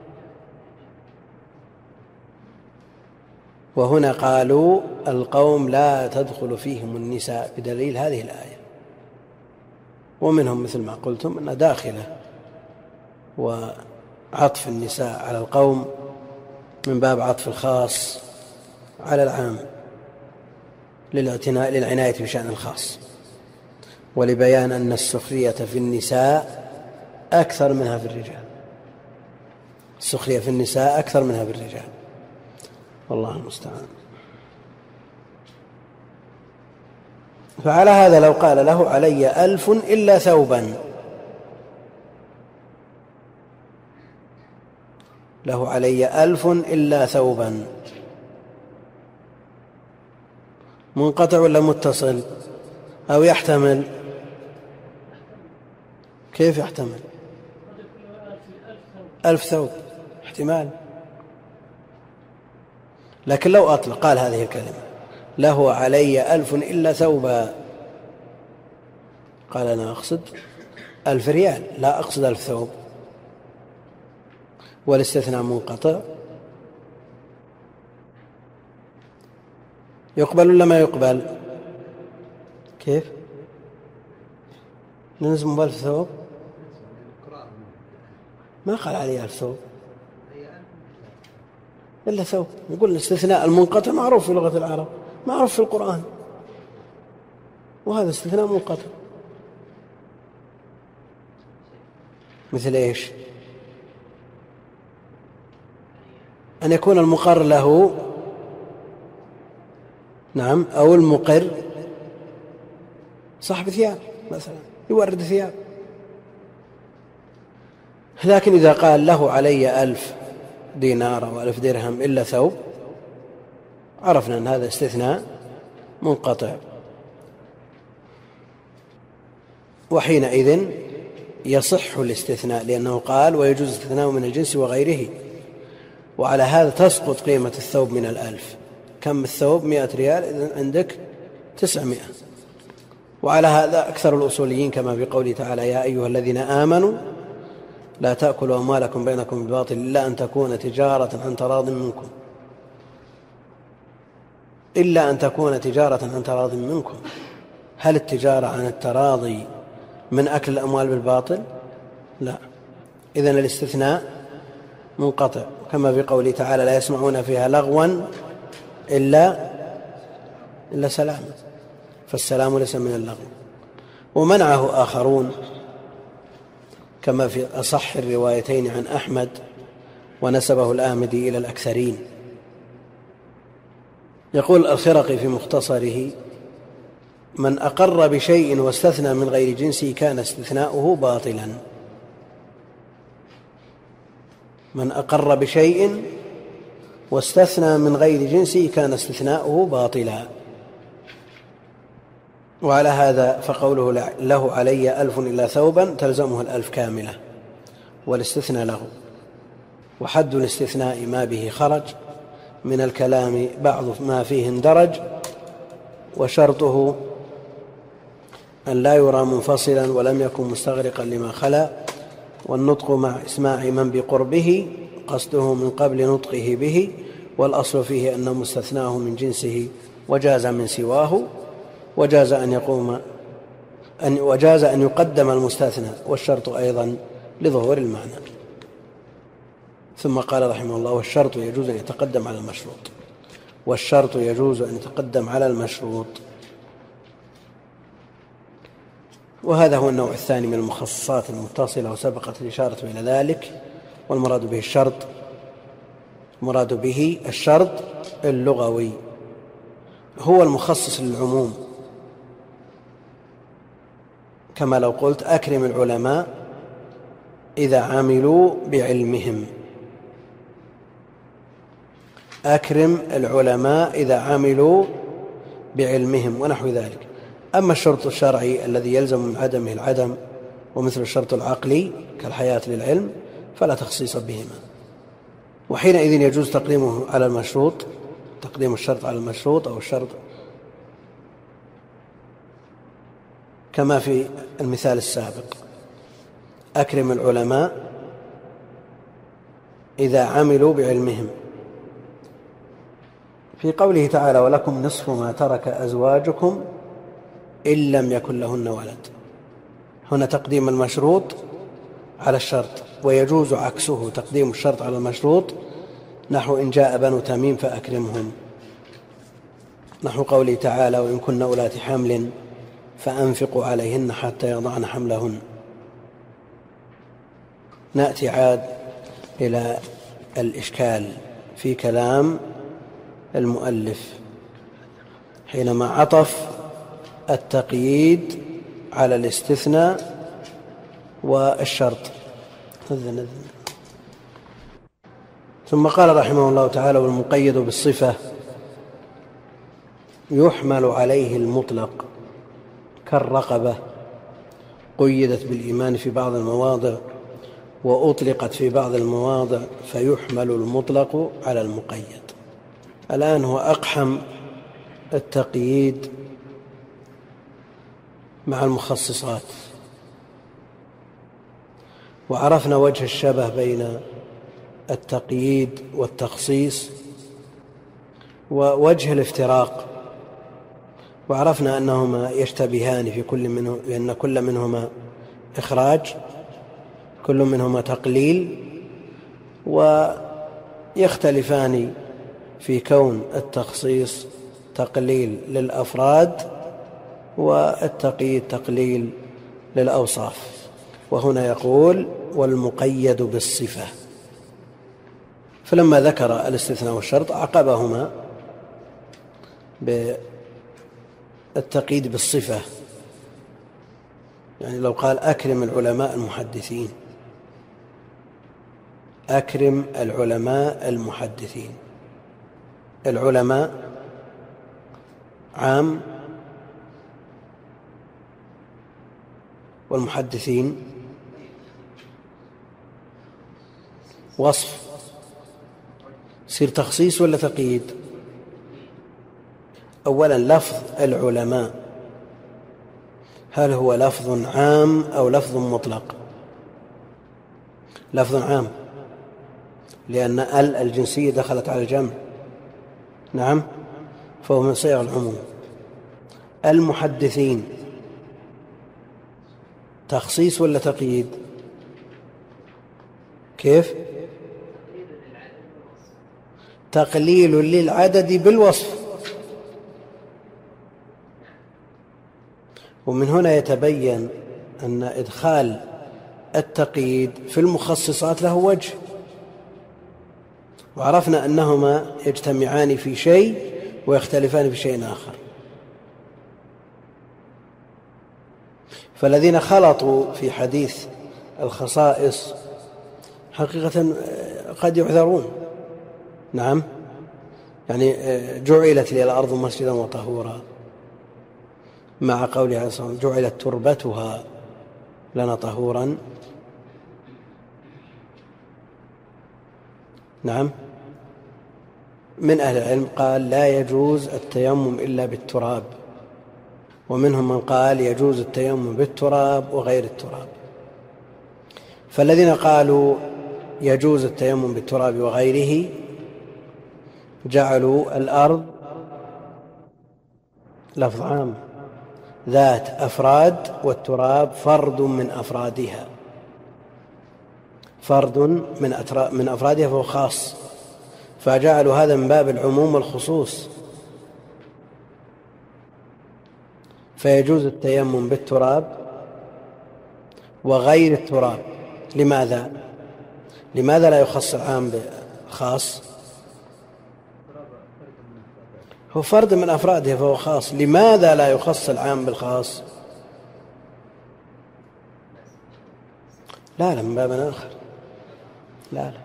وهنا قالوا القوم لا تدخل فيهم النساء بدليل هذه الآية، ومنهم مثل ما قلتم أنها داخلة، وعطف النساء على القوم من باب عطف الخاص على العام للاعتناء للعناية بشأن الخاص، ولبيان أن السخرية في النساء أكثر منها في الرجال. السخرية في النساء أكثر منها في الرجال، والله المستعان. فعلى هذا لو قال له علي ألف إلا ثوبا، له علي ألف إلا ثوبا، منقطع ولا متصل؟ أو يحتمل؟ كيف يحتمل؟ ألف ثوب احتمال. لكن لو أطلق قال هذه الكلمة له علي ألف إلا ثوبا، قال أنا أقصد ألف ريال لا أقصد ألف ثوب، والاستثناء منقطع، يقبل ولا ما يقبل؟ كيف؟ نلزم بألف ثوب؟ ما قال علي ألف ثوب إلا ثوب. يقول الاستثناء المنقطع معروف في لغة العرب، معروف في القرآن، وهذا استثناء منقطع. مثل إيش؟ أن يكون المقر له، نعم، أو المقر صاحب ثياب مثلا يورد ثياب. لكن إذا قال له علي ألف دينار أو ألف درهم إلا ثوب، عرفنا أن هذا استثناء منقطع، وحينئذ يصح الاستثناء، لأنه قال ويجوز الاستثناء من الجنس وغيره. وعلى هذا تسقط قيمة الثوب من الألف. كم الثوب؟ مئة ريال، إذن عندك تسعمائة. وعلى هذا أكثر الأصوليين كما في قوله تعالى يا أيها الذين آمنوا لا تأكلوا أموالكم بينكم بالباطل إلا أن تكون تجارة عن تراض منكم، إلا أن تكون تجارة عن تراض منكم. هل التجارة عن التراضي من أكل الأموال بالباطل؟ لا. إذن الاستثناء منقطع، كما في قوله تعالى لا يسمعون فيها لغوا إلا إلا سلام، فالسلام ليس من اللغو. ومنعه آخرون كما في أصح الروايتين عن أحمد، ونسبه الآمدي إلى الأكثرين. يقول الخرقي في مختصره من أقر بشيء واستثنى من غير جنسه كان استثناؤه باطلا. من أقر بشيء واستثنى من غير جنسه كان استثناؤه باطلا. وعلى هذا فقوله له علي ألف إلا ثوبا تلزمه الألف كاملة، والاستثناء له. وحد الاستثناء ما به خرج من الكلام بعض ما فيه اندرج، وشرطه أن لا يرى منفصلا ولم يكن مستغرقا لما خلا، والنطق مع إسماع من بقربه قصده من قبل نطقه به، والأصل فيه أن مستثناه من جنسه وجاز من سواه، وجاز أن يقوم أن وجاز أن يقدم المستثنى، والشرط أيضا لظهور المعنى. ثم قال رحمه الله: والشرط يجوز أن يتقدم على المشروط. والشرط يجوز أن يتقدم على المشروط. وهذا هو النوع الثاني من المخصصات المتصلة، وسبقت الإشارة إلى ذلك. والمراد به الشرط مراد به الشرط اللغوي، هو المخصص للعموم، كما لو قلت: أكرم العلماء إذا عملوا بعلمهم. أكرم العلماء إذا عملوا بعلمهم ونحو ذلك. أما الشرط الشرعي الذي يلزم من عدمه العدم، ومثل الشرط العقلي كالحياة للعلم، فلا تخصيص بهما، وحينئذ يجوز تقديمه على المشروط، تقديم الشرط على المشروط أو الشرط، كما في المثال السابق: أكرم العلماء إذا عملوا بعلمهم. في قوله تعالى: ولكم نصف ما ترك أزواجكم إن لم يكن لهن ولد، هنا تقديم المشروط على الشرط، ويجوز عكسه تقديم الشرط على المشروط، نحو: إن جاء بنو تميم فأكرمهم، نحو قوله تعالى: وإن كن أولات حمل فأنفقوا عليهن حتى يضعن حملهن. نأتي عاد إلى الإشكال في كلام المؤلف حينما عطف التقييد على الاستثناء والشرط. ثم قال رحمه الله تعالى: والمقيد بالصفة يحمل عليه المطلق، كالرقبة قيدت بالإيمان في بعض المواضع وأطلقت في بعض المواضع، فيحمل المطلق على المقيد. الآن هو أقحم التقييد مع المخصصات، وعرفنا وجه الشبه بين التقييد والتخصيص ووجه الافتراق، وعرفنا أنهما يشتبهان في كل منه، لأن كل منهما إخراج، كل منهما تقليل، ويختلفان في كون التخصيص تقليل للأفراد والتقييد تقليل للأوصاف. وهنا يقول: والمقيد بالصفة، فلما ذكر الاستثناء والشرط عقبهما بالتقييد بالصفة. يعني لو قال: أكرم العلماء المحدثين، أكرم العلماء المحدثين، العلماء عام، والمحدثين وصف، يصير تخصيص ولا تقييد؟ أولا لفظ العلماء هل هو لفظ عام أو لفظ مطلق؟ لفظ عام، لأن ال الجنسية دخلت على الجمع، نعم، فهو من صيغ العموم. المحدثين تخصيص ولا تقييد؟ كيف؟ تقليل للعدد بالوصف. ومن هنا يتبين أن إدخال التقييد في المخصصات له وجه، وعرفنا أنهما يجتمعان في شيء ويختلفان في شيء آخر. فالذين خلطوا في حديث الخصائص حقيقة قد يعذرون، نعم، يعني جعلت لي الأرض مسجدا وطهورا، مع قوله عليه الصلاة والسلام: جعلت تربتها لنا طهورا، نعم. من أهل العلم قال: لا يجوز التيمم إلا بالتراب، ومنهم من قال: يجوز التيمم بالتراب وغير التراب. فالذين قالوا يجوز التيمم بالتراب وغيره جعلوا الأرض لفظ عام ذات أفراد، والتراب فرد من أفرادها، فرد من أفرادها فهو خاص، فجعلوا هذا من باب العموم والخصوص. فيجوز التيمم بالتراب وغير التراب. لماذا؟ لماذا لا يخص العام بالخاص؟ هو فرد من أفراده فهو خاص، لماذا لا يخص العام بالخاص؟ لا لا من باب آخر، لا لا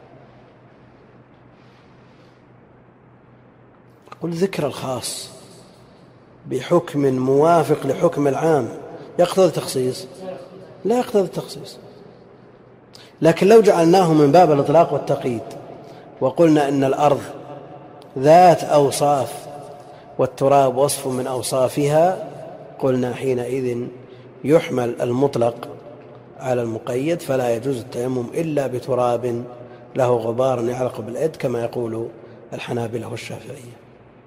قل ذكر الخاص بحكم موافق لحكم العام يقتضي التخصيص؟ لا يقتضي التخصيص. لكن لو جعلناه من باب الإطلاق والتقييد وقلنا إن الأرض ذات أوصاف والتراب وصف من أوصافها، قلنا حينئذ يحمل المطلق على المقيد، فلا يجوز التيمم إلا بتراب له غبار يعلق باليد كما يقول الحنابلة والشافعية.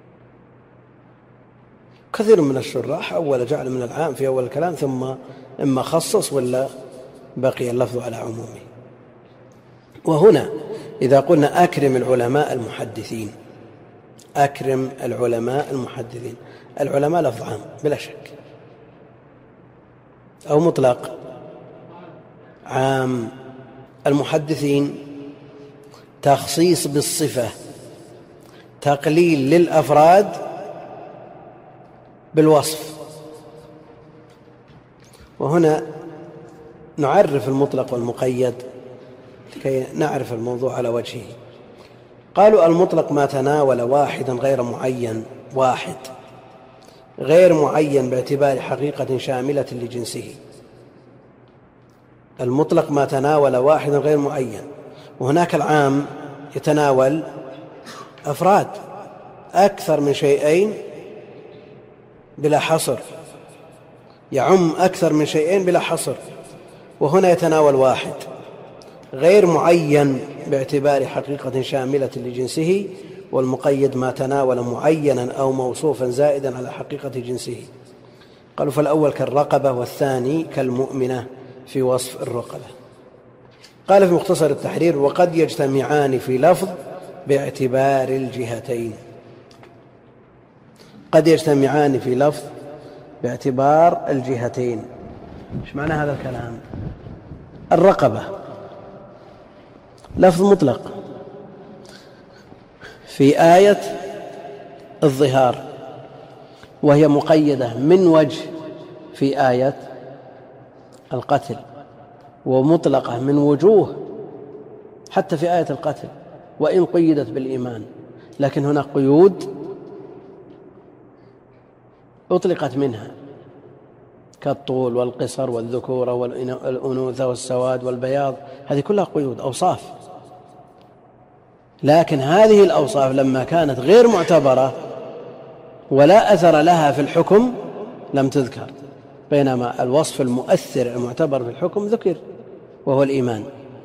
كثير من الشراح أول جعل من العام في أول الكلام ثم إما خصص ولا بقي اللفظ على عمومه. وهنا إذا قلنا أكرم العلماء المحدثين، أكرم العلماء المحدثين، العلماء لفظ عام بلا شك، أو مطلق؟ عام. المحدثين تخصيص بالصفة، تقليل للأفراد بالوصف. وهنا نعرف المطلق والمقيد لكي نعرف الموضوع على وجهه. قالوا المطلق ما تناول واحدا غير معين، واحد غير معين باعتبار حقيقة شاملة لجنسه. المطلق ما تناول واحدا غير معين، وهناك العام يتناول أفراد أكثر من شيئين بلا حصر، يعم أكثر من شيئين بلا حصر، وهنا يتناول واحد غير معين باعتبار حقيقة شاملة لجنسه، والمقيد ما تناول معينا أو موصوفا زائدا على حقيقة جنسه. قالوا فالأول كالرقبة والثاني كالمؤمنة في وصف الرقبة. قال في مختصر التحرير وقد يجتمعان في لفظ باعتبار الجهتين. قد يجتمعان في لفظ باعتبار الجهتين. ايش معنى هذا الكلام؟ الرقبة لفظ مطلق في آية الظهار، وهي مقيدة من وجه في آية القتل، ومطلقة من وجوه حتى في آية القتل وإن قيدت بالإيمان، لكن هناك قيود أطلقت منها كالطول والقصر والذكورة والأنوثة والسواد والبياض، هذه كلها قيود أوصاف. لكن هذه الأوصاف لما كانت غير معتبرة ولا أثر لها في الحكم لم تذكر، بينما الوصف المؤثر المعتبر في الحكم ذكر وهو الإيمان.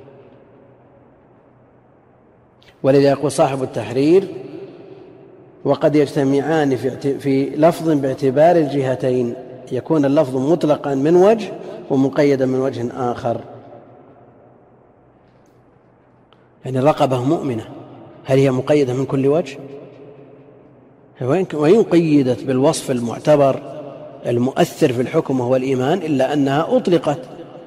ولذا يقول صاحب التحرير وقد يجتمعان في لفظ باعتبار الجهتين، يكون اللفظ مطلقا من وجه ومقيدا من وجه آخر. يعني الرقبة مؤمنة، هل هي مقيدة من كل وجه؟ وإن قيدت بالوصف المعتبر المؤثر في الحكم وهو الإيمان، إلا أنها أطلقت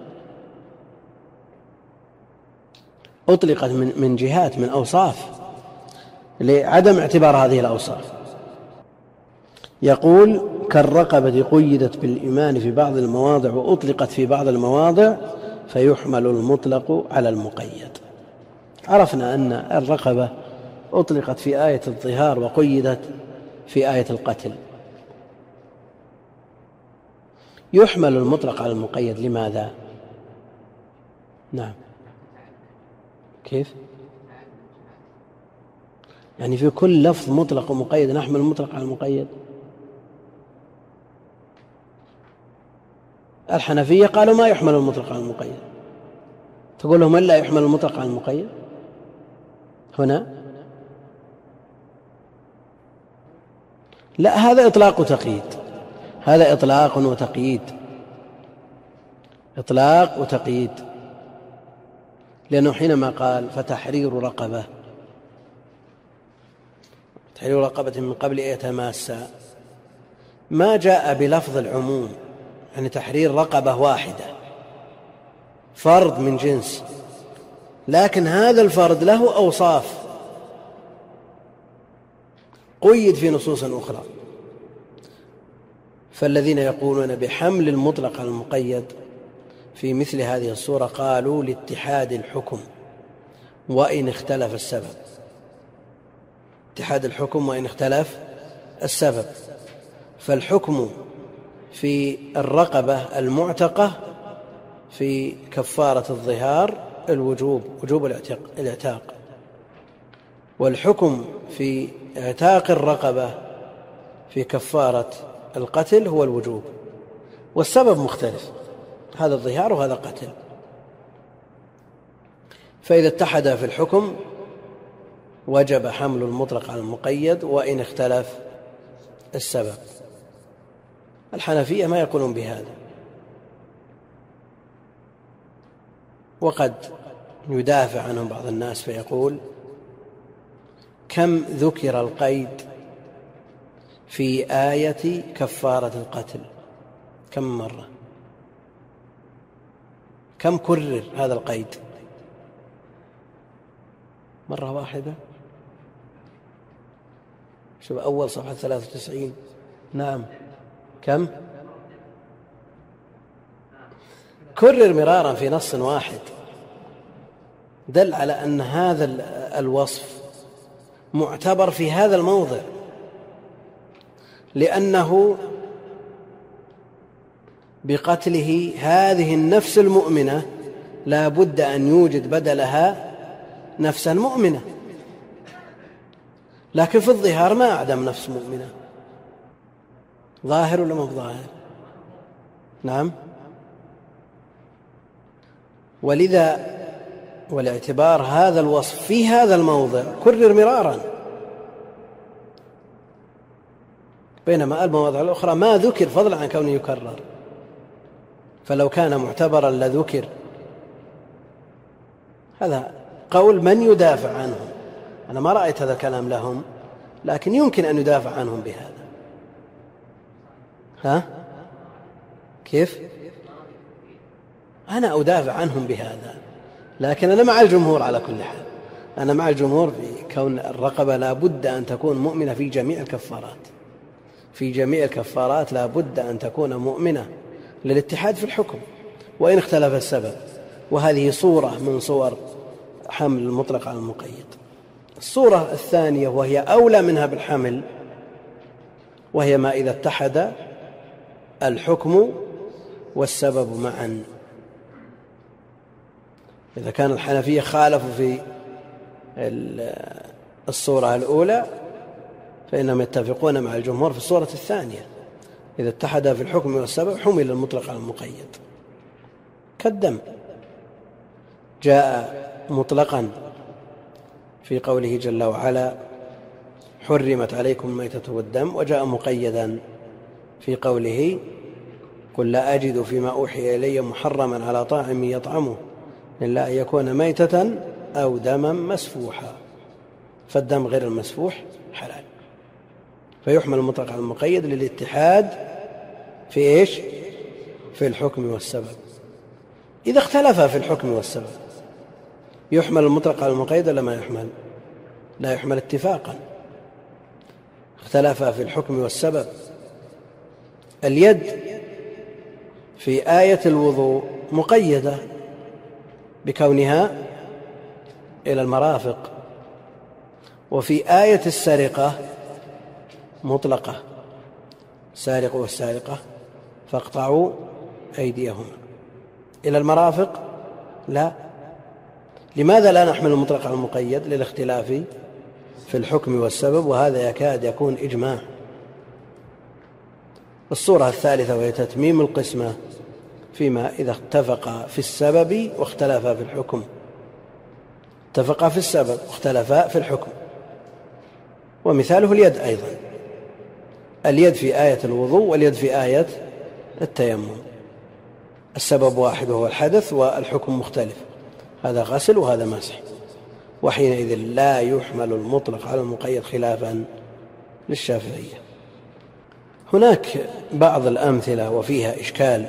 أطلقت من من جهات، من أوصاف، لعدم اعتبار هذه الأوصاف. يقول كالرقبة قيدت بالإيمان في بعض المواضع وأطلقت في بعض المواضع فيحمل المطلق على المقيد. عرفنا أن الرقبة أطلقت في آية الظهار وقيدت في آية القتل. يحمل المطلق على المقيد لماذا؟ نعم كيف؟ يعني في كل لفظ مطلق ومقيد نحمل المطلق على المقيد. الحنفية قالوا ما يحمل المطلق على المقيد، تقول لهم إلا يحمل المطلق على المقيد هنا؟ لا، هذا إطلاق وتقييد، هذا إطلاق وتقييد، إطلاق وتقييد، لأنه حينما قال فتحرير رقبة، تحرير رقبة من قبل أن يتماسا، ما جاء بلفظ العموم، يعني تحرير رقبة واحدة فرض من جنس، لكن هذا الفرض له أوصاف قيد في نصوص أخرى. فالذين يقولون بحمل المطلق على المقيد في مثل هذه الصورة قالوا لاتحاد الحكم وإن اختلف السبب، اتحاد الحكم وإن اختلف السبب. فالحكم في الرقبة المعتقة في كفارة الظهار الوجوب، وجوب الاعتاق، والحكم في اعتاق الرقبة في كفارة القتل هو الوجوب، والسبب مختلف، هذا الظهار وهذا قتل. فإذا اتحد في الحكم وجب حمل المطلق على المقيد وإن اختلف السبب. الحنفية ما يقولون بهذا، وقد يدافع عنهم بعض الناس فيقول كم ذكر القيد في آية كفارة القتل، كم مرة، كم كرر هذا القيد؟ مرة واحدة. شوف أول صفحة ثلاثة وتسعين. نعم، كم؟ كرر مرارا في نص واحد، دل على أن هذا الوصف معتبر في هذا الموضع، لأنه بقتله هذه النفس المؤمنة لا بد أن يوجد بدلها نفسا مؤمنة، لكن في الظهار ما أعدم نفس مؤمنة. ظاهر ولا ما ظاهر؟ نعم. ولذا والاعتبار هذا الوصف في هذا الموضع كرر مرارا، بينما المواضع الأخرى ما ذكر فضلا عن كونه يكرر. فلو كان معتبرا لذكر. هذا قول من يدافع عنهم، أنا ما رأيت هذا الكلام لهم، لكن يمكن أن يدافع عنهم بهذا. ها؟ كيف؟ أنا أدافع عنهم بهذا، لكن أنا مع الجمهور على كل حال، أنا مع الجمهور في كون الرقبة لا بد أن تكون مؤمنة في جميع الكفارات، في جميع الكفارات لا بد أن تكون مؤمنة للاتحاد في الحكم وإن اختلف السبب. وهذه صورة من صور حمل المطلق على المقيد. الصورة الثانية وهي أولى منها بالحمل، وهي ما إذا اتحد الحكم والسبب معا. إذا كان الحنفية خالفوا في الصورة الأولى فإنهم يتفقون مع الجمهور في الصورة الثانية، إذا اتحد في الحكم والسبب حمل المطلق على المقيد. كالدم جاء مطلقا في قوله جل وعلا حرمت عليكم الميتة والدم، وجاء مقيدا في قوله قل لا أجد فيما أوحي إلي محرما على طاعم يطعمه إلا أن يكون ميتة أو دما مسفوحا، فالدم غير المسفوح حلال. فيحمل المطلق على المقيد للاتحاد في إيش؟ في الحكم والسبب. إذا اختلف في الحكم والسبب يحمل المطلق على المقيد ولا ما يحمل؟ لا يحمل اتفاقا. اختلف في الحكم والسبب. اليد في آية الوضوء مقيدة بكونها إلى المرافق، وفي آية السرقة مطلقة السارق والسارقة فاقطعوا أيديهما. إلى المرافق لا. لماذا لا نحمل المطلق على المقيد؟ للاختلاف في الحكم والسبب، وهذا يكاد يكون إجماع. الصورة الثالثة وهي تتميم القسمة فيما إذا اتفقا في السبب واختلفا في الحكم. اتفقا في السبب واختلفا في الحكم. ومثاله اليد أيضا، اليد في آية الوضوء واليد في آية التيمم، السبب واحد وهو الحدث والحكم مختلف، هذا غسل وهذا مسح، وحينئذ لا يحمل المطلق على المقيد خلافا للشافعية. هناك بعض الأمثلة وفيها إشكال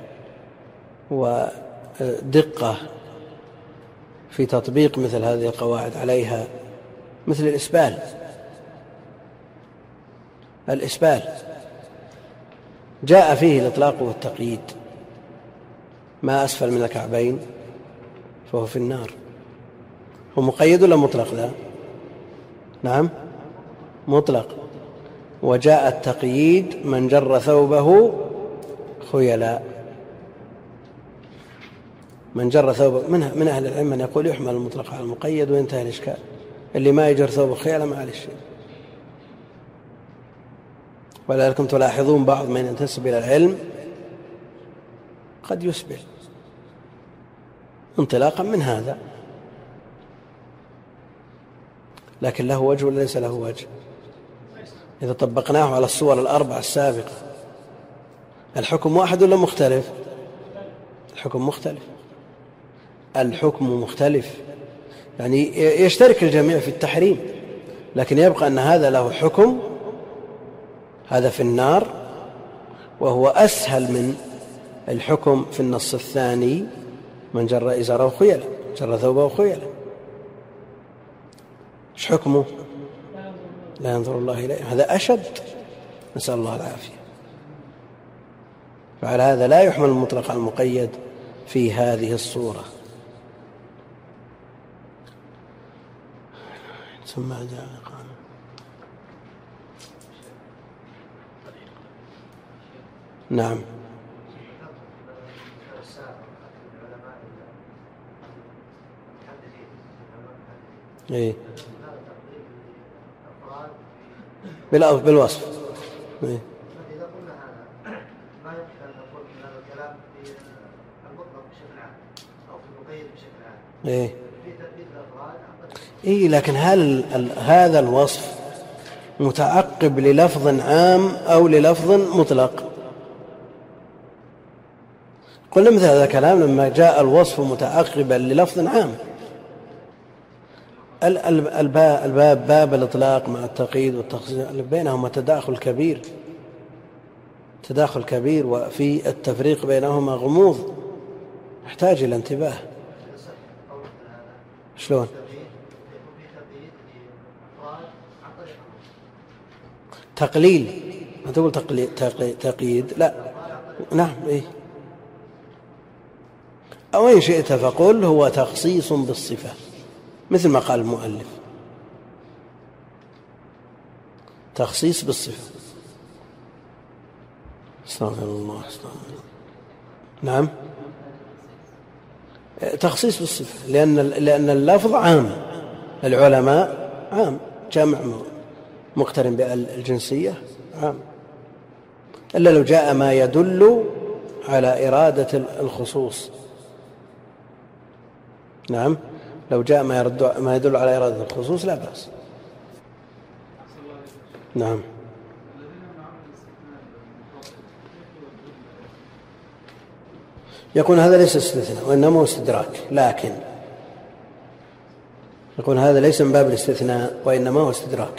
ودقة في تطبيق مثل هذه القواعد عليها، مثل الإسبال. الإسبال جاء فيه الإطلاق والتقييد، ما أسفل من الكعبين فهو في النار. هو مقيد ولا مطلق ذا؟ نعم مطلق. وجاء التقييد من جر ثوبه خيلا، من جر ثوبه من, من أهل العلم من يقول يحمل المطلق على المقيد وينتهي الإشكال، اللي ما يجر ثوبه خيلا ما عليه شيء. ولكن تلاحظون بعض من ينتسب إلى العلم قد يسبل انطلاقا من هذا، لكن له وجه وليس له وجه. إذا طبقناه على الصور الأربع السابقة الحكم واحد ولا مختلف؟ الحكم مختلف، الحكم مختلف، يعني يشترك الجميع في التحريم، لكن يبقى أن هذا له حكم، هذا في النار، وهو أسهل من الحكم في النص الثاني من جر إزاره خيلا، جر ثوبه خيلا. ايش حكمه؟ لا ينظر الله إليه، هذا أشد، نسأل الله العافية. فعلى هذا لا يحمل المطلق على المقيد في هذه الصورة. ثم جاء قال نعم إيه بالوصف إيه. إذا قلنا هذا ما يمكن أن نقول من هذا الكلام في المطلق بشكل عام أو في المقيد بشكل عام إيه في تثبيت الأفراد. إيه لكن هل هذا الوصف متعقب للفظ عام أو للفظ مطلق؟ قلنا مثل هذا الكلام لما جاء الوصف متعقبا للفظ عام. الباب, الباب باب الإطلاق مع التقييد والتخصيص بينهما تداخل كبير، تداخل كبير، وفي التفريق بينهما غموض يحتاج إلى انتباه. شلون؟ تقليل، ما تقول تقييد، لا نعم إيه. أو إن شئت فقل هو تخصيص بالصفة مثل ما قال المؤلف، تخصيص بالصفة. استغفر الله استغفر الله. نعم تخصيص بالصفة، لأن لأن اللفظ عام، العلماء عام، جمع مقترن بالجنسية عام، إلا لو جاء ما يدل على إرادة الخصوص. نعم لو جاء ما يرد ما يدل على إرادة الخصوص لا بأس. نعم يكون هذا ليس استثناء وإنما استدراك، لكن يكون هذا ليس من باب الاستثناء وإنما هو استدراك.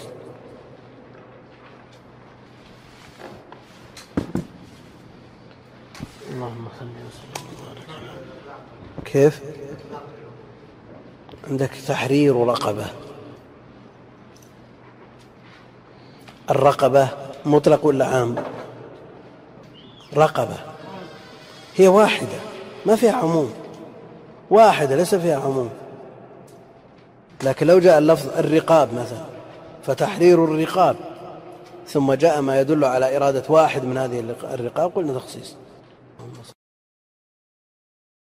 اللهم صل وسلم وبارك على كيف عندك تحرير رقبة. الرقبة مطلق ولا عام؟ رقبة هي واحدة ما فيها عموم، واحدة ليس فيها عموم. لكن لو جاء اللفظ الرقاب مثلا فتحرير الرقاب ثم جاء ما يدل على إرادة واحد من هذه الرقاب قلنا تخصيص.